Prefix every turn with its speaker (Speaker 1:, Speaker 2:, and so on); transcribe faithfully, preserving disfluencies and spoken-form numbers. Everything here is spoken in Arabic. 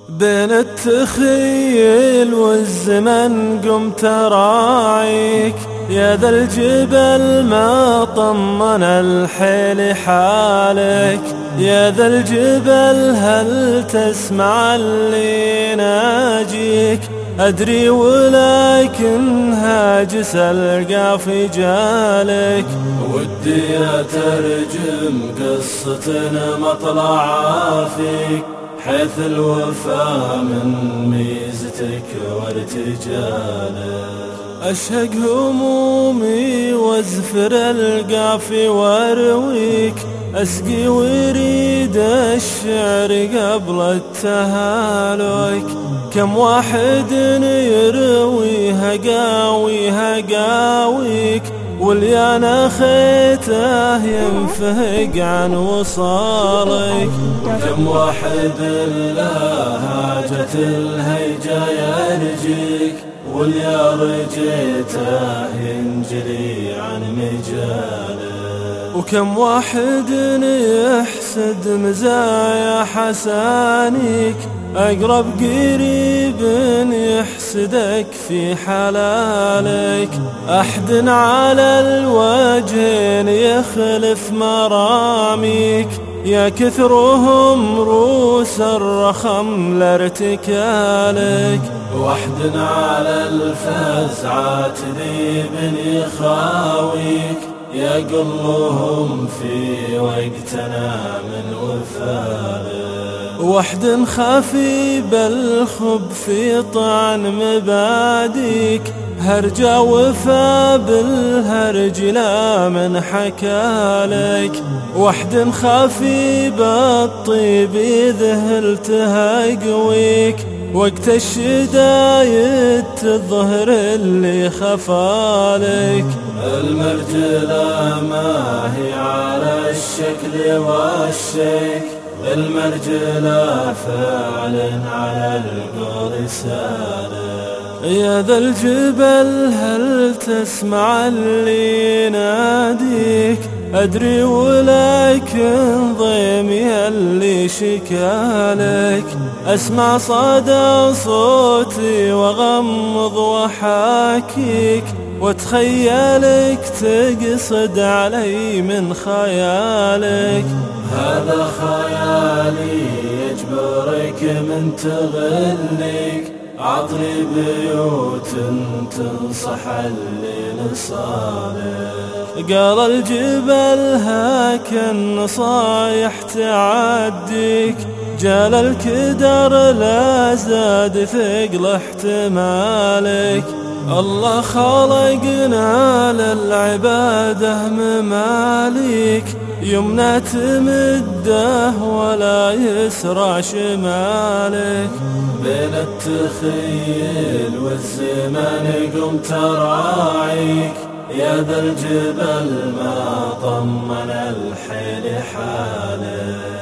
Speaker 1: بين التخيل والزمن قمت راعيك، يا ذا الجبل ما طمن الحيل حالك، يا ذا الجبل هل تسمع اللي يناجيك؟ أدري ولكن هاجس ألقى في جالك،
Speaker 2: ودي أترجم قصتنا مطلعها فيك، حيث الوفا من ميزتك وارتجالك.
Speaker 1: أشهق همومي وازفر القافي وارويك، أسقي وريد الشعر قبل التهالك، كم واحد يرويها قاويها قاويك، واليا خيته ينفهق عن وصالك.
Speaker 2: كم واحد له هاجة الهيجة يرجيك، واليا رجيته ينجلي عن مجالك.
Speaker 1: وكم واحد يحسد مزايا حسانيك، أقرب قريب يحسدك في حلالك، أحد على الوجهين يخلف مراميك، يا كثرهم روس الرخم لارتكالك.
Speaker 2: وحد على الفزعات ذيب يخاويك، يا قلهم في وقتنا من وفالك.
Speaker 1: وحد خفي بالخب في طعن مباديك، هرجا وفا بالهرج لا من حكالك، وحد خفي بالطيب يذهل تهقويك، وقت الشدايد تظهر اللي خفالك.
Speaker 2: المرجلة ما هي على الشكل والشيك، المرجلة فعل على القول سالك.
Speaker 1: يا ذا الجبل هل تسمع اللي يناديك؟ أدري ولكن ضيمي اللي شكالك، أسمع صدى صوتي وغمض وحاكيك، وتخيلك تقصد علي من خيالك.
Speaker 2: هذا خيالي يجبرك من تغليك، عطني بيوت تنصح اللي نصالك.
Speaker 1: قال الجبل هاك النصايح تعديك، جال الكدر لا زاد ثقل احتمالك، الله خلقنا للعبادة مماليك، يمنى تمده ولا يسرع شمالك.
Speaker 2: بين التخيل والزمان قمت راعيك، يا ذا الجبل ما طمن الحيل حالك.